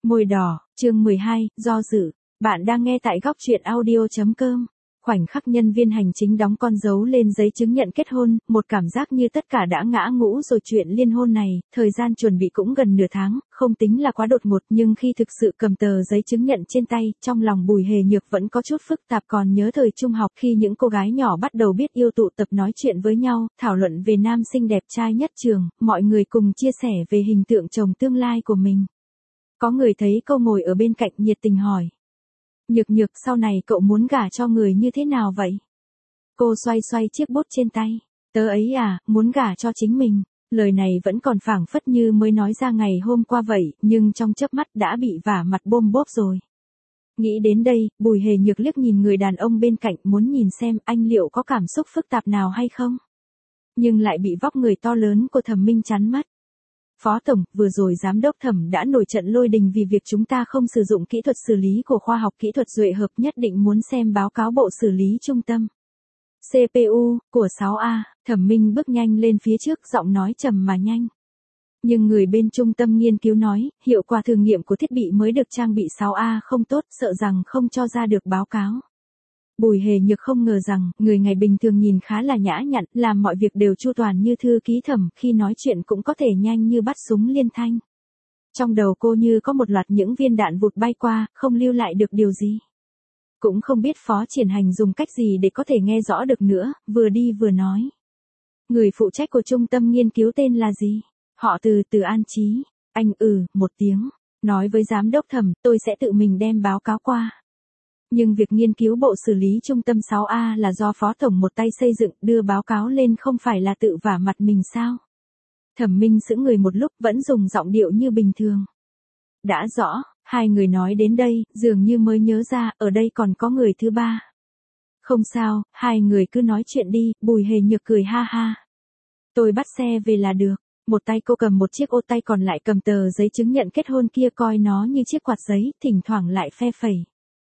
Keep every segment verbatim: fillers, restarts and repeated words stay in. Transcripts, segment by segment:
Môi đỏ, chương mười hai, do dự. Bạn đang nghe tại góc truyện audio chấm com. Khoảnh khắc nhân viên hành chính đóng con dấu lên giấy chứng nhận kết hôn, một cảm giác như tất cả đã ngã ngũ rồi. Chuyện liên hôn này, thời gian chuẩn bị cũng gần nửa tháng, không tính là quá đột ngột, nhưng khi thực sự cầm tờ giấy chứng nhận trên tay, trong lòng Bùi Hề Nhược vẫn có chút phức tạp. Còn nhớ thời trung học khi những cô gái nhỏ bắt đầu biết yêu tụ tập nói chuyện với nhau, thảo luận về nam sinh đẹp trai nhất trường, mọi người cùng chia sẻ về hình tượng chồng tương lai của mình. Có người thấy cô ngồi ở bên cạnh nhiệt tình hỏi. Nhược Nhược, sau này cậu muốn gả cho người như thế nào vậy? Cô xoay xoay chiếc bút trên tay. Tớ ấy à, muốn gả cho chính mình. Lời này vẫn còn phảng phất như mới nói ra ngày hôm qua vậy, nhưng trong chớp mắt đã bị vả mặt bôm bốp rồi. Nghĩ đến đây, Bùi Hề Nhược liếc nhìn người đàn ông bên cạnh, muốn nhìn xem anh liệu có cảm xúc phức tạp nào hay không. Nhưng lại bị vóc người to lớn của Thẩm Minh chắn mất. Phó Tổng, vừa rồi Giám đốc Thẩm đã nổi trận lôi đình vì việc chúng ta không sử dụng kỹ thuật xử lý của khoa học kỹ thuật Duệ Hợp, nhất định muốn xem báo cáo bộ xử lý trung tâm xê pê u của sáu A. Thẩm Minh bước nhanh lên phía trước, giọng nói trầm mà nhanh. Nhưng người bên trung tâm nghiên cứu nói, hiệu quả thử nghiệm của thiết bị mới được trang bị sáu A không tốt, sợ rằng không cho ra được báo cáo. Bùi Hề Nhược không ngờ rằng, người ngày bình thường nhìn khá là nhã nhặn, làm mọi việc đều chu toàn như thư ký Thẩm, khi nói chuyện cũng có thể nhanh như bắt súng liên thanh. Trong đầu cô như có một loạt những viên đạn vụt bay qua, không lưu lại được điều gì. Cũng không biết Phó Triển Hành dùng cách gì để có thể nghe rõ được nữa, vừa đi vừa nói. Người phụ trách của trung tâm nghiên cứu tên là gì? Họ Từ, Từ An Chí. Anh ừ, một tiếng. Nói với Giám đốc Thẩm, tôi sẽ tự mình đem báo cáo qua. Nhưng việc nghiên cứu bộ xử lý trung tâm sáu A là do Phó Tổng một tay xây dựng, đưa báo cáo lên không phải là tự vả mặt mình sao? Thẩm Minh sững người một lúc, vẫn dùng giọng điệu như bình thường. Đã rõ, hai người nói đến đây, dường như mới nhớ ra, ở đây còn có người thứ ba. Không sao, hai người cứ nói chuyện đi. Bùi Hề Nhược cười ha ha. Tôi bắt xe về là được. Một tay cô cầm một chiếc ô, tay còn lại cầm tờ giấy chứng nhận kết hôn kia, coi nó như chiếc quạt giấy, thỉnh thoảng lại phe phẩy.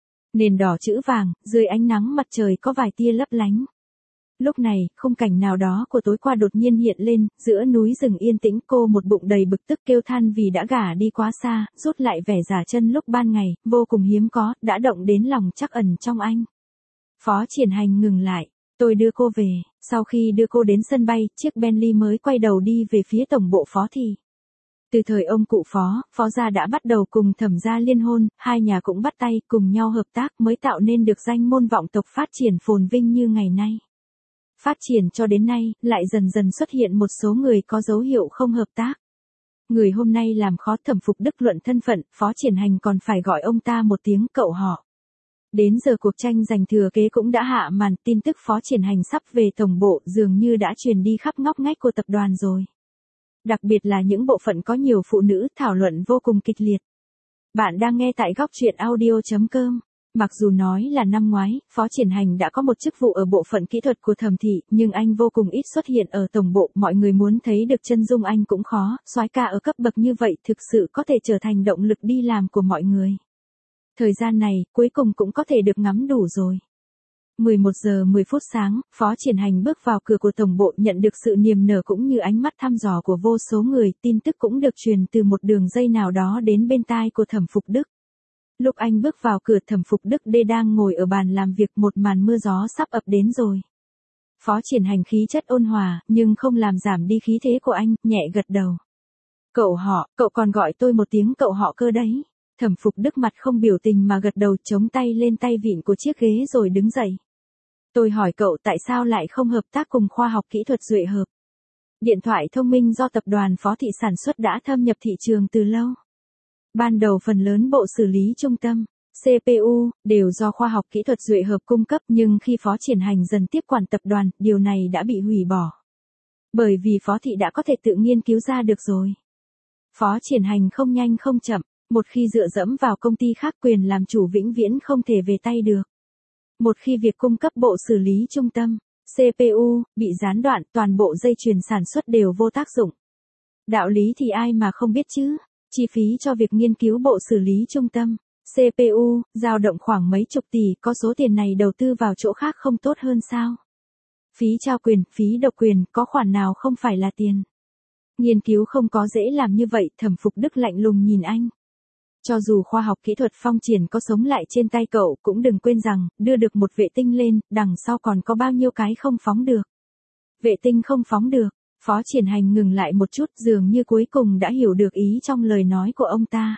Nền đỏ chữ vàng, dưới ánh nắng mặt trời có vài tia lấp lánh. Lúc này, khung cảnh nào đó của tối qua đột nhiên hiện lên, giữa núi rừng yên tĩnh, cô một bụng đầy bực tức kêu than vì đã gả đi quá xa, rút lại vẻ giả chân lúc ban ngày, vô cùng hiếm có, đã động đến lòng trắc ẩn trong anh. Phó Triển Hành ngừng lại, tôi đưa cô về. Sau khi đưa cô đến sân bay, chiếc Bentley mới quay đầu đi về phía tổng bộ Phó Thị. Từ thời ông cụ Phó, Phó gia đã bắt đầu cùng Thẩm gia liên hôn, hai nhà cũng bắt tay cùng nhau hợp tác mới tạo nên được danh môn vọng tộc phát triển phồn vinh như ngày nay. Phát triển cho đến nay, lại dần dần xuất hiện một số người có dấu hiệu không hợp tác. Người hôm nay làm khó Thẩm Phục Đức luận thân phận, Phó Triển Hành còn phải gọi ông ta một tiếng cậu họ. Đến giờ cuộc tranh giành thừa kế cũng đã hạ màn, tin tức Phó Triển Hành sắp về tổng bộ dường như đã truyền đi khắp ngóc ngách của tập đoàn rồi. Đặc biệt là những bộ phận có nhiều phụ nữ, thảo luận vô cùng kịch liệt. Bạn đang nghe tại góc truyện audio chấm com. Mặc dù nói là năm ngoái, Phó Triển Hành đã có một chức vụ ở bộ phận kỹ thuật của Thẩm Thị, nhưng anh vô cùng ít xuất hiện ở tổng bộ, mọi người muốn thấy được chân dung anh cũng khó, soái ca ở cấp bậc như vậy thực sự có thể trở thành động lực đi làm của mọi người. Thời gian này, cuối cùng cũng có thể được ngắm đủ rồi. mười một giờ mười phút sáng, Phó Triển Hành bước vào cửa của tổng bộ, nhận được sự niềm nở cũng như ánh mắt thăm dò của vô số người, tin tức cũng được truyền từ một đường dây nào đó đến bên tai của Thẩm Phục Đức. Lúc anh bước vào cửa, Thẩm Phục Đức đê đang ngồi ở bàn làm việc, một màn mưa gió sắp ập đến rồi. Phó Triển Hành khí chất ôn hòa, nhưng không làm giảm đi khí thế của anh, nhẹ gật đầu. Cậu họ, cậu còn gọi tôi một tiếng cậu họ cơ đấy. Thẩm Phục Đức mặt không biểu tình mà gật đầu, chống tay lên tay vịn của chiếc ghế rồi đứng dậy. Tôi hỏi cậu tại sao lại không hợp tác cùng khoa học kỹ thuật Duệ Hợp. Điện thoại thông minh do tập đoàn Phó Thị sản xuất đã thâm nhập thị trường từ lâu. Ban đầu phần lớn bộ xử lý trung tâm, xê pê u, đều do khoa học kỹ thuật Duệ Hợp cung cấp, nhưng khi Phó Triển Hành dần tiếp quản tập đoàn, điều này đã bị hủy bỏ. Bởi vì Phó Thị đã có thể tự nghiên cứu ra được rồi. Phó Triển Hành không nhanh không chậm, một khi dựa dẫm vào công ty khác, quyền làm chủ vĩnh viễn không thể về tay được. Một khi việc cung cấp bộ xử lý trung tâm, xê pê u, bị gián đoạn, toàn bộ dây chuyền sản xuất đều vô tác dụng. Đạo lý thì ai mà không biết chứ, chi phí cho việc nghiên cứu bộ xử lý trung tâm, xê pê u, dao động khoảng mấy chục tỷ, có số tiền này đầu tư vào chỗ khác không tốt hơn sao? Phí trao quyền, phí độc quyền, có khoản nào không phải là tiền? Nghiên cứu không có dễ làm như vậy, Thẩm Phục Đức lạnh lùng nhìn anh. Cho dù khoa học kỹ thuật phong triển có sống lại trên tay cậu cũng đừng quên rằng, đưa được một vệ tinh lên, đằng sau còn có bao nhiêu cái không phóng được. Vệ tinh không phóng được, Phó Triển Hành ngừng lại một chút dường như cuối cùng đã hiểu được ý trong lời nói của ông ta.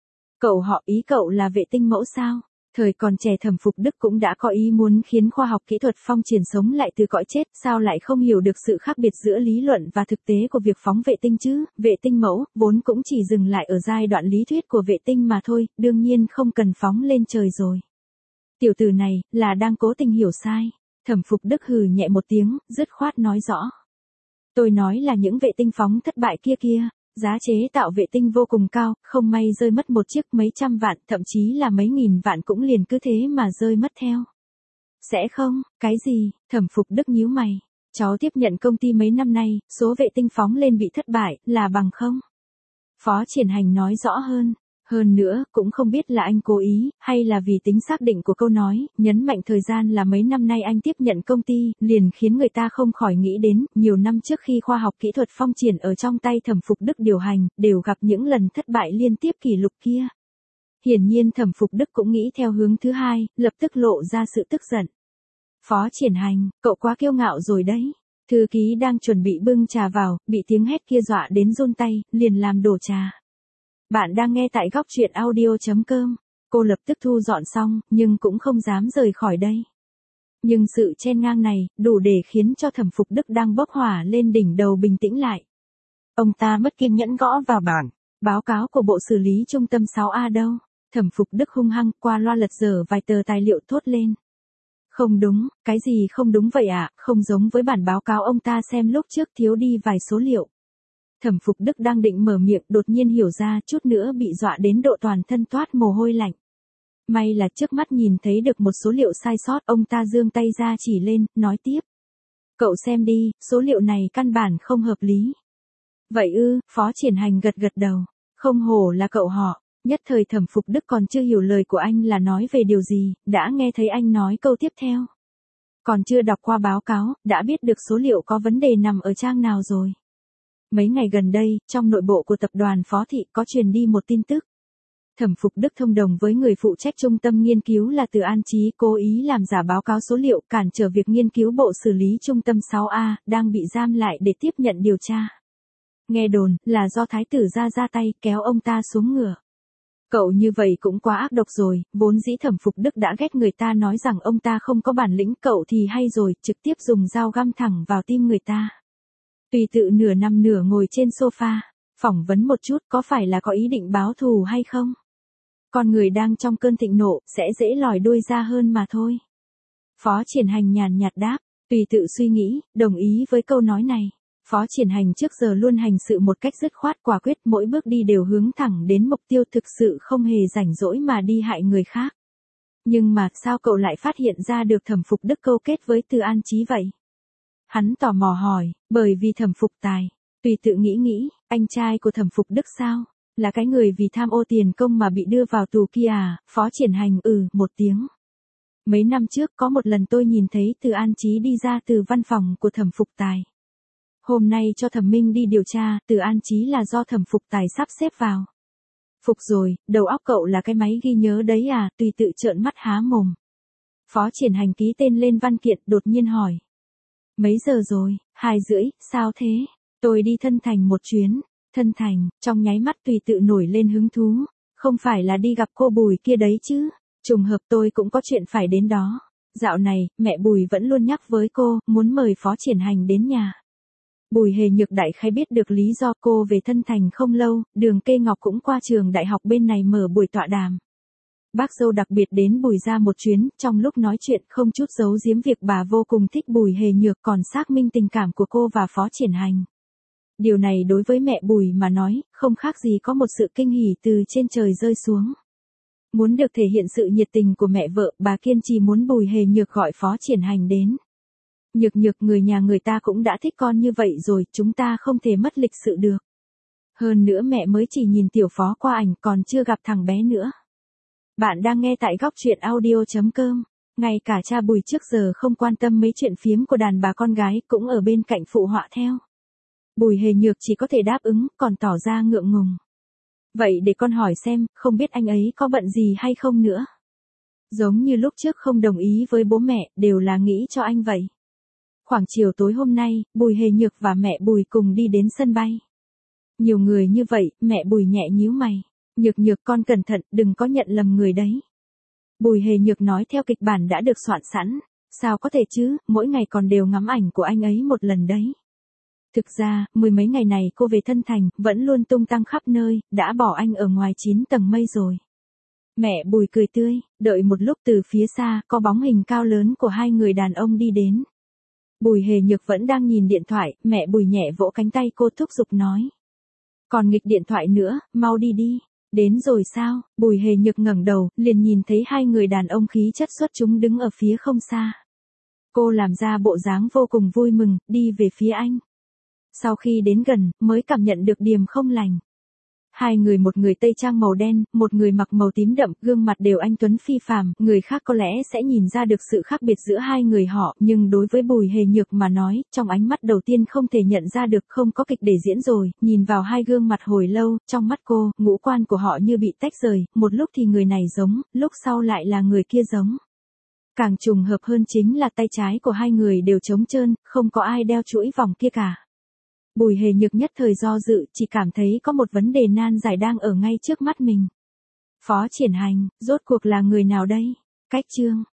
Cậu họ ý cậu là vệ tinh mẫu sao? Thời còn trẻ Thẩm Phục Đức cũng đã có ý muốn khiến khoa học kỹ thuật phong triển sống lại từ cõi chết, sao lại không hiểu được sự khác biệt giữa lý luận và thực tế của việc phóng vệ tinh chứ? Vệ tinh mẫu, vốn cũng chỉ dừng lại ở giai đoạn lý thuyết của vệ tinh mà thôi, đương nhiên không cần phóng lên trời rồi. Tiểu tử này, là đang cố tình hiểu sai. Thẩm Phục Đức hừ nhẹ một tiếng, dứt khoát nói rõ. Tôi nói là những vệ tinh phóng thất bại kia kia. Giá chế tạo vệ tinh vô cùng cao, không may rơi mất một chiếc mấy trăm vạn, thậm chí là mấy nghìn vạn cũng liền cứ thế mà rơi mất theo. Sẽ không, cái gì? Thẩm Phục Đức nhíu mày. Cháu tiếp nhận công ty mấy năm nay, số vệ tinh phóng lên bị thất bại, là bằng không? Phó Triển Hành nói rõ hơn. Hơn nữa, cũng không biết là anh cố ý, hay là vì tính xác định của câu nói, nhấn mạnh thời gian là mấy năm nay anh tiếp nhận công ty, liền khiến người ta không khỏi nghĩ đến, nhiều năm trước khi khoa học kỹ thuật phong triển ở trong tay Thẩm Phục Đức điều hành, đều gặp những lần thất bại liên tiếp kỷ lục kia. Hiển nhiên Thẩm Phục Đức cũng nghĩ theo hướng thứ hai, lập tức lộ ra sự tức giận. Phó Triển Hành, cậu quá kiêu ngạo rồi đấy. Thư ký đang chuẩn bị bưng trà vào, bị tiếng hét kia dọa đến run tay, liền làm đổ trà. Bạn đang nghe tại góc truyện audio chấm com. Cô lập tức thu dọn xong, nhưng cũng không dám rời khỏi đây. Nhưng sự chen ngang này, đủ để khiến cho Thẩm Phục Đức đang bốc hỏa lên đỉnh đầu bình tĩnh lại. Ông ta mất kiên nhẫn gõ vào bàn. Báo cáo của Bộ Xử lý Trung tâm sáu A đâu? Thẩm Phục Đức hung hăng qua loa lật dở vài tờ tài liệu thốt lên. Không đúng, cái gì không đúng vậy ạ, à? Không giống với bản báo cáo ông ta xem lúc trước thiếu đi vài số liệu. Thẩm Phục Đức đang định mở miệng đột nhiên hiểu ra chút nữa bị dọa đến độ toàn thân toát mồ hôi lạnh. May là trước mắt nhìn thấy được một số liệu sai sót, ông ta giương tay ra chỉ lên, nói tiếp. Cậu xem đi, số liệu này căn bản không hợp lý. Vậy ư, Phó Triển Hành gật gật đầu. Không hổ là cậu họ, nhất thời Thẩm Phục Đức còn chưa hiểu lời của anh là nói về điều gì, đã nghe thấy anh nói câu tiếp theo. Còn chưa đọc qua báo cáo, đã biết được số liệu có vấn đề nằm ở trang nào rồi. Mấy ngày gần đây, trong nội bộ của tập đoàn Phó Thị có truyền đi một tin tức. Thẩm Phục Đức thông đồng với người phụ trách trung tâm nghiên cứu là Từ An Chí cố ý làm giả báo cáo số liệu cản trở việc nghiên cứu Bộ Xử lý Trung tâm sáu A, đang bị giam lại để tiếp nhận điều tra. Nghe đồn là do Thái tử ra ra tay kéo ông ta xuống ngựa. Cậu như vậy cũng quá ác độc rồi, vốn dĩ Thẩm Phục Đức đã ghét người ta nói rằng ông ta không có bản lĩnh, cậu thì hay rồi, trực tiếp dùng dao găm thẳng vào tim người ta. Tùy tự nửa nằm nửa ngồi trên sofa, phỏng vấn một chút có phải là có ý định báo thù hay không? Con người đang trong cơn thịnh nộ, sẽ dễ lòi đuôi ra hơn mà thôi. Phó Triển Hành nhàn nhạt đáp, tùy tự suy nghĩ, đồng ý với câu nói này. Phó Triển Hành trước giờ luôn hành sự một cách dứt khoát quả quyết, mỗi bước đi đều hướng thẳng đến mục tiêu, thực sự không hề rảnh rỗi mà đi hại người khác. Nhưng mà sao cậu lại phát hiện ra được Thẩm Phục Đức câu kết với Từ An Chí vậy? Hắn tò mò hỏi, bởi vì Thẩm Phục Tài. Tùy tự nghĩ nghĩ, anh trai của Thẩm Phục Đức sao? Là cái người vì tham ô tiền công mà bị đưa vào tù kia à? Phó Triển Hành ừ một tiếng. Mấy năm trước có một lần tôi nhìn thấy Từ An Chí đi ra từ văn phòng của Thẩm Phục Tài. Hôm nay cho Thẩm Minh đi điều tra, Từ An Chí là do Thẩm Phục Tài sắp xếp vào. Phục rồi, đầu óc cậu là cái máy ghi nhớ đấy à? Tùy tự trợn mắt há mồm. Phó Triển Hành ký tên lên văn kiện, đột nhiên hỏi. Mấy giờ rồi? Hai rưỡi, sao thế? Tôi đi Thân Thành một chuyến. Thân Thành, trong nháy mắt Tùy tự nổi lên hứng thú. Không phải là đi gặp cô Bùi kia đấy chứ? Trùng hợp tôi cũng có chuyện phải đến đó. Dạo này, mẹ Bùi vẫn luôn nhắc với cô, muốn mời Phó Triển Hành đến nhà. Bùi Hề Nhược đại khái biết được lý do cô về Thân Thành không lâu, Đường Kê Ngọc cũng qua trường đại học bên này mở buổi tọa đàm. Bác dâu đặc biệt đến Bùi ra một chuyến, trong lúc nói chuyện không chút giấu giếm việc bà vô cùng thích Bùi Hề Nhược, còn xác minh tình cảm của cô và Phó Triển Hành. Điều này đối với mẹ Bùi mà nói, không khác gì có một sự kinh hỉ từ trên trời rơi xuống. Muốn được thể hiện sự nhiệt tình của mẹ vợ, bà kiên trì muốn Bùi Hề Nhược gọi Phó Triển Hành đến. Nhược nhược, người nhà người ta cũng đã thích con như vậy rồi, chúng ta không thể mất lịch sự được. Hơn nữa mẹ mới chỉ nhìn tiểu Phó qua ảnh, còn chưa gặp thằng bé nữa. Bạn đang nghe tại góc truyện audio chấm com. Ngay cả cha Bùi trước giờ không quan tâm mấy chuyện phiếm của đàn bà con gái, cũng ở bên cạnh phụ họa theo. Bùi Hề Nhược chỉ có thể đáp ứng, còn tỏ ra ngượng ngùng. Vậy để con hỏi xem, không biết anh ấy có bận gì hay không nữa? Giống như lúc trước không đồng ý với bố mẹ, đều là nghĩ cho anh vậy. Khoảng chiều tối hôm nay, Bùi Hề Nhược và mẹ Bùi cùng đi đến sân bay. Nhiều người như vậy, mẹ Bùi nhẹ nhíu mày. Nhược Nhược con cẩn thận, đừng có nhận lầm người đấy. Bùi Hề Nhược nói theo kịch bản đã được soạn sẵn. Sao có thể chứ, mỗi ngày còn đều ngắm ảnh của anh ấy một lần đấy. Thực ra, mười mấy ngày này cô về Thân Thành, vẫn luôn tung tăng khắp nơi, đã bỏ anh ở ngoài chín tầng mây rồi. Mẹ Bùi cười tươi, đợi một lúc từ phía xa, có bóng hình cao lớn của hai người đàn ông đi đến. Bùi Hề Nhược vẫn đang nhìn điện thoại, mẹ Bùi nhẹ vỗ cánh tay cô thúc giục nói. Còn nghịch điện thoại nữa, mau đi đi. Đến rồi sao? Bùi Hề Nhược ngẩng đầu, liền nhìn thấy hai người đàn ông khí chất xuất chúng đứng ở phía không xa. Cô làm ra bộ dáng vô cùng vui mừng, đi về phía anh. Sau khi đến gần, mới cảm nhận được điềm không lành. Hai người, một người tây trang màu đen, một người mặc màu tím đậm, gương mặt đều anh tuấn phi phàm, người khác có lẽ sẽ nhìn ra được sự khác biệt giữa hai người họ, nhưng đối với Bùi Hề Nhược mà nói, trong ánh mắt đầu tiên không thể nhận ra được, không có kịch để diễn rồi, nhìn vào hai gương mặt hồi lâu, trong mắt cô, ngũ quan của họ như bị tách rời, một lúc thì người này giống, lúc sau lại là người kia giống. Càng trùng hợp hơn chính là tay trái của hai người đều trống trơn, không có ai đeo chuỗi vòng kia cả. Bùi Hề Nhược nhất thời do dự, chỉ cảm thấy có một vấn đề nan giải đang ở ngay trước mắt mình. Phó Triển Hành, rốt cuộc là người nào đây? Cách chương